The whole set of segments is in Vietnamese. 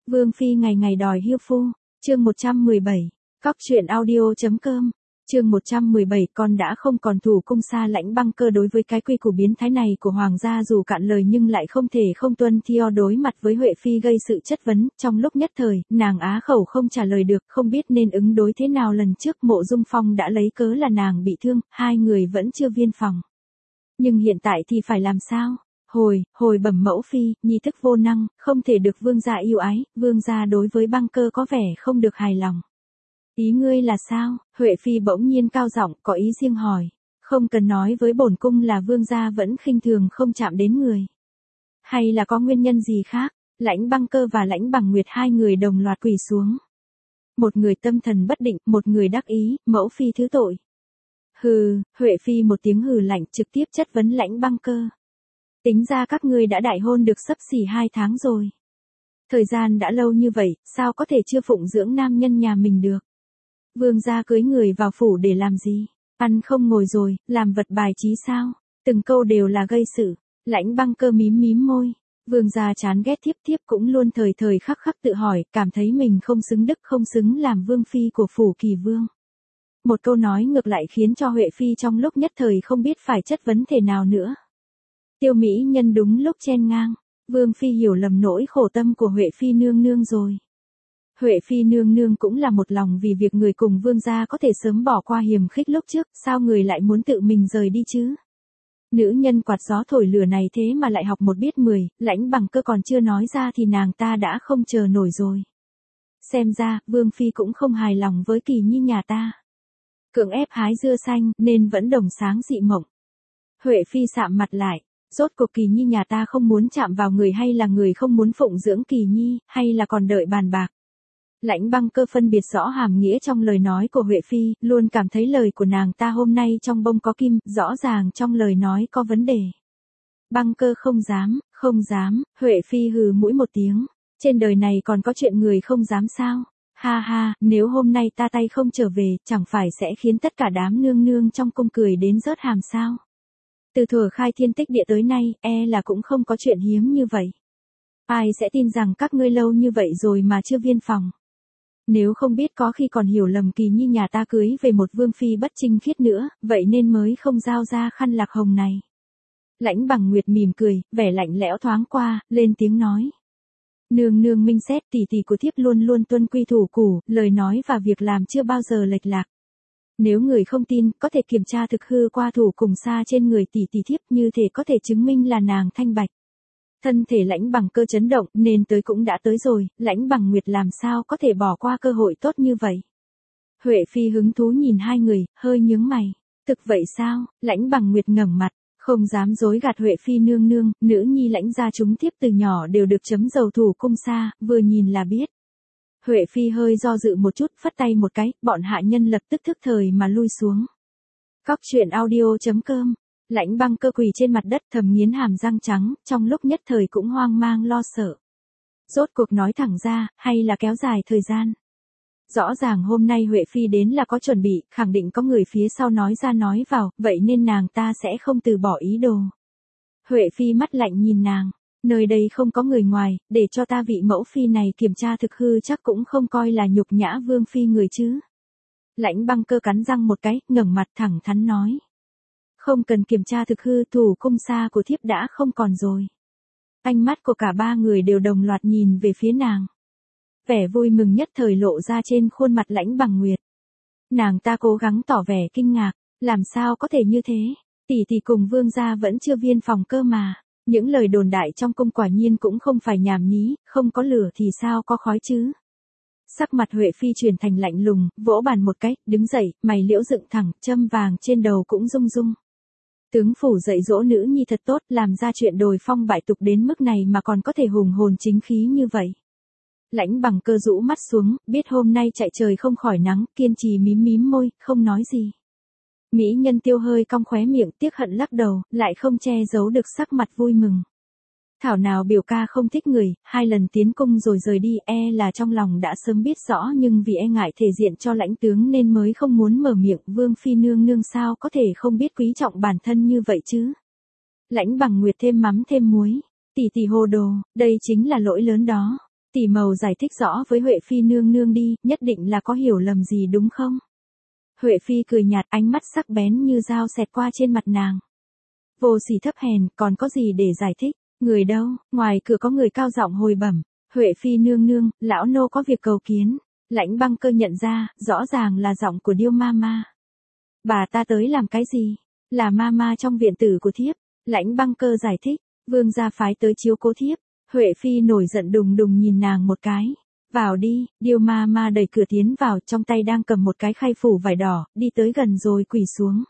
Vương phi ngày ngày đòi hiêu phu, chương 117, Cóc truyện audio.com, chương 117 con đã không còn thủ cung xa Lãnh Băng Cơ đối với cái quy củ biến thái này của hoàng gia dù cạn lời nhưng lại không thể không tuân theo đối mặt với Huệ phi gây sự chất vấn, trong lúc nhất thời, nàng á khẩu không trả lời được, không biết nên ứng đối thế nào. Lần trước Mộ Dung Phong đã lấy cớ là nàng bị thương, hai người vẫn chưa viên phòng. Nhưng hiện tại thì phải làm sao? Hồi bẩm mẫu phi, nhi thức vô năng, không thể được vương gia yêu ái, vương gia đối với Băng Cơ có vẻ không được hài lòng. Ý ngươi là sao? Huệ phi bỗng nhiên cao giọng, có ý riêng hỏi. Không cần nói với bổn cung là vương gia vẫn khinh thường không chạm đến người. Hay là có nguyên nhân gì khác? Lãnh Băng Cơ và Lãnh Bằng Nguyệt hai người đồng loạt quỳ xuống. Một người tâm thần bất định, một người đắc ý, mẫu phi thứ tội. Hừ, Huệ phi một tiếng hừ lạnh trực tiếp chất vấn Lãnh Băng Cơ. Tính ra các ngươi đã đại hôn được xấp xỉ 2 tháng rồi. Thời gian đã lâu như vậy, sao có thể chưa phụng dưỡng nam nhân nhà mình được? Vương gia cưới người vào phủ để làm gì? Ăn không ngồi rồi, làm vật bài trí sao? Từng câu đều là gây sự. Lãnh Băng Cơ mím môi. Vương gia chán ghét thiếp cũng luôn thời thời khắc khắc tự hỏi, cảm thấy mình không xứng đức không xứng làm vương phi của phủ Kỳ Vương. Một câu nói ngược lại khiến cho Huệ phi trong lúc nhất thời không biết phải chất vấn thế nào nữa. Tiêu mỹ nhân đúng lúc chen ngang. Vương phi hiểu lầm nỗi khổ tâm của Huệ phi nương nương rồi. Huệ phi nương nương cũng là một lòng vì việc người cùng vương gia có thể sớm bỏ qua hiềm khích lúc trước, sao người lại muốn tự mình rời đi chứ? Nữ nhân quạt gió thổi lửa này thế mà lại học một biết 10, Lãnh Bằng Cơ còn chưa nói ra thì nàng ta đã không chờ nổi rồi. Xem ra, vương phi cũng không hài lòng với Kỳ Nhi nhà ta. Cưỡng ép hái dưa xanh nên vẫn đồng sáng dị mộng. Huệ phi sạm mặt lại. Rốt cuộc Kỳ Nhi nhà ta không muốn chạm vào người hay là người không muốn phụng dưỡng Kỳ Nhi, hay là còn đợi bàn bạc. Lãnh Băng Cơ phân biệt rõ hàm nghĩa trong lời nói của Huệ phi, luôn cảm thấy lời của nàng ta hôm nay trong bông có kim, rõ ràng trong lời nói có vấn đề. Băng Cơ không dám, Huệ phi hừ mũi một tiếng. Trên đời này còn có chuyện người không dám sao? Ha ha, nếu hôm nay ta tay không trở về, chẳng phải sẽ khiến tất cả đám nương nương trong cung cười đến rớt hàm sao? Từ thuở khai thiên tích địa tới nay, là cũng không có chuyện hiếm như vậy. Ai sẽ tin rằng các ngươi lâu như vậy rồi mà chưa viên phòng. Nếu không biết có khi còn hiểu lầm Kỳ Nhi nhà ta cưới về một vương phi bất trinh khiết nữa, vậy nên mới không giao ra khăn lạc hồng này. Lãnh Bằng Nguyệt mỉm cười, vẻ lạnh lẽo thoáng qua, lên tiếng nói. Nương nương minh xét, tỷ tỷ của thiếp luôn luôn tuân quy thủ củ, lời nói và việc làm chưa bao giờ lệch lạc. Nếu người không tin, có thể kiểm tra thực hư qua thủ cùng xa trên người tỷ tỷ thiếp, như thể có thể chứng minh là nàng thanh bạch. Thân thể Lãnh Bằng Cơ chấn động, nên tới cũng đã tới rồi, Lãnh Bằng Nguyệt làm sao có thể bỏ qua cơ hội tốt như vậy. Huệ phi hứng thú nhìn hai người, hơi nhướng mày. Thực vậy sao? Lãnh Bằng Nguyệt ngẩng mặt, không dám dối gạt Huệ phi nương nương, nữ nhi Lãnh gia chúng thiếp từ nhỏ đều được chấm dầu thủ cung xa, vừa nhìn là biết. Huệ phi hơi do dự một chút, phất tay một cái, bọn hạ nhân lập tức thức thời mà lui xuống. Cóc truyện audio.com. Lãnh Băng Cơ quỳ trên mặt đất thầm nghiến hàm răng trắng, trong lúc nhất thời cũng hoang mang lo sợ. Rốt cuộc nói thẳng ra, hay là kéo dài thời gian? Rõ ràng hôm nay Huệ phi đến là có chuẩn bị, khẳng định có người phía sau nói ra nói vào, vậy nên nàng ta sẽ không từ bỏ ý đồ. Huệ phi mắt lạnh nhìn nàng. Nơi đây không có người ngoài, để cho ta vị mẫu phi này kiểm tra thực hư chắc cũng không coi là nhục nhã vương phi người chứ. Lãnh Băng Cơ cắn răng một cái, ngẩng mặt thẳng thắn nói. Không cần kiểm tra thực hư, thủ cung xa của thiếp đã không còn rồi. Ánh mắt của cả ba người đều đồng loạt nhìn về phía nàng. Vẻ vui mừng nhất thời lộ ra trên khuôn mặt Lãnh Bằng Nguyệt. Nàng ta cố gắng tỏ vẻ kinh ngạc, làm sao có thể như thế, tỷ tỷ cùng vương gia vẫn chưa viên phòng cơ mà. Những lời đồn đại trong cung quả nhiên cũng không phải nhảm nhí, không có lửa thì sao có khói chứ. Sắc mặt Huệ phi chuyển thành lạnh lùng, vỗ bàn một cái, đứng dậy, mày liễu dựng thẳng, châm vàng trên đầu cũng rung rung. Tướng phủ dạy dỗ nữ nhi thật tốt, làm ra chuyện đồi phong bại tục đến mức này mà còn có thể hùng hồn chính khí như vậy. Lãnh Bằng Cơ rũ mắt xuống, biết hôm nay chạy trời không khỏi nắng, kiên trì mím môi, không nói gì. Mỹ nhân Tiêu hơi cong khóe miệng, tiếc hận lắc đầu, lại không che giấu được sắc mặt vui mừng. Thảo nào biểu ca không thích người, 2 lần tiến cung rồi rời đi, là trong lòng đã sớm biết rõ nhưng vì ngại thể diện cho lãnh tướng nên mới không muốn mở miệng. Vương phi nương nương sao có thể không biết quý trọng bản thân như vậy chứ. Lãnh Bằng Nguyệt thêm mắm thêm muối, tỷ tỷ hồ đồ, đây chính là lỗi lớn đó. Tỷ Mầu giải thích rõ với Huệ Phi nương nương đi, nhất định là có hiểu lầm gì đúng không? Huệ Phi cười nhạt, ánh mắt sắc bén như dao xẹt qua trên mặt nàng. Vô sỉ thấp hèn, còn có gì để giải thích? Người đâu? Ngoài cửa có người cao giọng hồi bẩm. Huệ Phi nương nương, lão nô có việc cầu kiến. Lãnh Băng Cơ nhận ra, rõ ràng là giọng của Điêu ma ma. Bà ta tới làm cái gì? Là ma ma trong viện tử của thiếp. Lãnh Băng Cơ giải thích, vương gia phái tới chiếu cố thiếp. Huệ Phi nổi giận đùng đùng nhìn nàng một cái. Vào đi, Điêu ma ma đẩy cửa tiến vào, trong tay đang cầm một cái khay phủ vải đỏ, đi tới gần rồi quỳ xuống.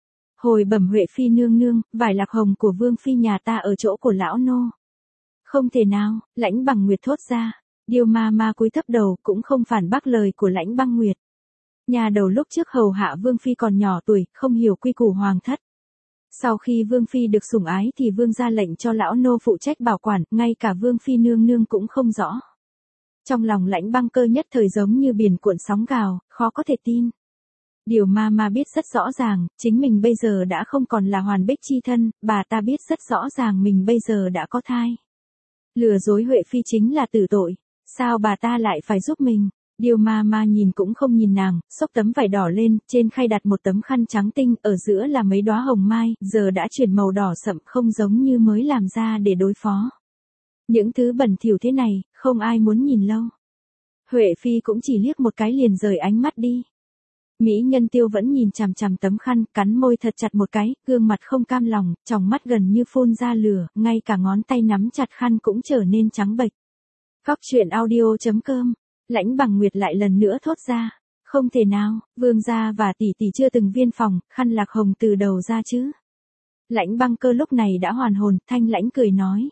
Hồi bẩm Huệ Phi nương nương, vải lạc hồng của vương phi nhà ta ở chỗ của lão nô. Không thể nào, Lãnh Bằng Nguyệt thốt ra. Điêu ma ma cúi thấp đầu, cũng không phản bác lời của Lãnh Băng Nguyệt. Nhà đầu lúc trước hầu hạ vương phi còn nhỏ tuổi, không hiểu quy củ hoàng thất. Sau khi vương phi được sủng ái thì vương ra lệnh cho lão nô phụ trách bảo quản, ngay cả vương phi nương nương cũng không rõ. Trong lòng Lãnh Băng Cơ nhất thời giống như biển cuộn sóng gào, khó có thể tin. Điều ma ma biết rất rõ ràng, chính mình bây giờ đã không còn là hoàn bích chi thân, bà ta biết rất rõ ràng mình bây giờ đã có thai. Lừa dối Huệ Phi chính là tử tội, sao bà ta lại phải giúp mình? Điều ma ma nhìn cũng không nhìn nàng, xốc tấm vải đỏ lên, trên khay đặt một tấm khăn trắng tinh, ở giữa là mấy đóa hồng mai, giờ đã chuyển màu đỏ sậm không giống như mới làm ra để đối phó. Những thứ bẩn thỉu thế này, không ai muốn nhìn lâu. Huệ Phi cũng chỉ liếc một cái liền rời ánh mắt đi. Mỹ Nhân Tiêu vẫn nhìn chằm chằm tấm khăn, cắn môi thật chặt một cái, gương mặt không cam lòng, tròng mắt gần như phun ra lửa, ngay cả ngón tay nắm chặt khăn cũng trở nên trắng bệch. Góc truyện audio.com, Lãnh Bằng Nguyệt lại lần nữa thốt ra. Không thể nào, vương gia và tỷ tỷ chưa từng viên phòng, khăn lạc hồng từ đầu ra chứ. Lãnh Băng Cơ lúc này đã hoàn hồn, thanh lãnh cười nói.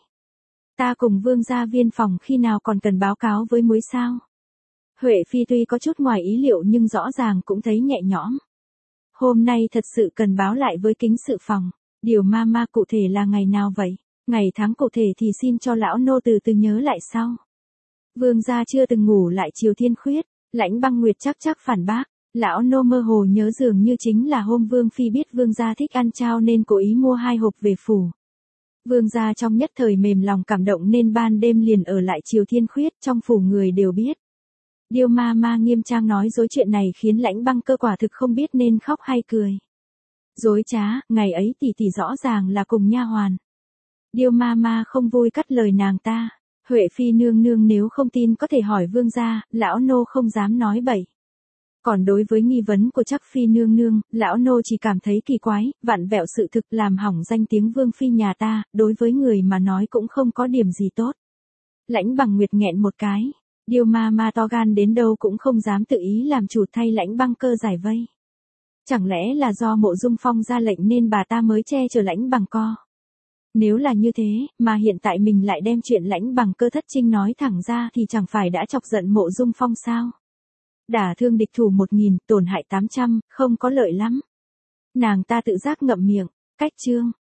Ta cùng vương gia viên phòng khi nào còn cần báo cáo với muối sao? Huệ Phi tuy có chút ngoài ý liệu nhưng rõ ràng cũng thấy nhẹ nhõm. Hôm nay thật sự cần báo lại với kính sự phòng. Điều ma ma cụ thể là ngày nào vậy? Ngày tháng cụ thể thì xin cho lão nô từ từ nhớ lại sau. Vương gia chưa từng ngủ lại chiều thiên khuyết. Lãnh Băng Nguyệt chắc phản bác. Lão nô mơ hồ nhớ dường như chính là hôm vương phi biết vương gia thích ăn chao nên cố ý mua 2 hộp về phủ. Vương gia trong nhất thời mềm lòng cảm động nên ban đêm liền ở lại chiều thiên khuyết, trong phủ người đều biết. Điêu ma ma nghiêm trang nói dối chuyện này khiến Lãnh Băng Cơ quả thực không biết nên khóc hay cười. Dối trá, ngày ấy tỷ tỷ rõ ràng là cùng nha hoàn. Điêu ma ma không vui cắt lời nàng ta. Huệ Phi nương nương nếu không tin có thể hỏi vương gia, lão nô không dám nói bậy. Còn đối với nghi vấn của Trắc Phi nương nương, lão nô chỉ cảm thấy kỳ quái, vặn vẹo sự thực làm hỏng danh tiếng vương phi nhà ta, đối với người mà nói cũng không có điểm gì tốt. Lãnh Bằng Nguyệt nghẹn một cái. Điêu ma ma to gan đến đâu cũng không dám tự ý làm chủ thay Lãnh Băng Cơ giải vây. Chẳng lẽ là do Mộ Dung Phong ra lệnh nên bà ta mới che chở Lãnh Bằng Co? Nếu là như thế, mà hiện tại mình lại đem chuyện Lãnh Bằng Cơ thất trinh nói thẳng ra thì chẳng phải đã chọc giận Mộ Dung Phong sao? Đả thương địch thủ 1000, tổn hại 800, không có lợi lắm. Nàng ta tự giác ngậm miệng, cách chương.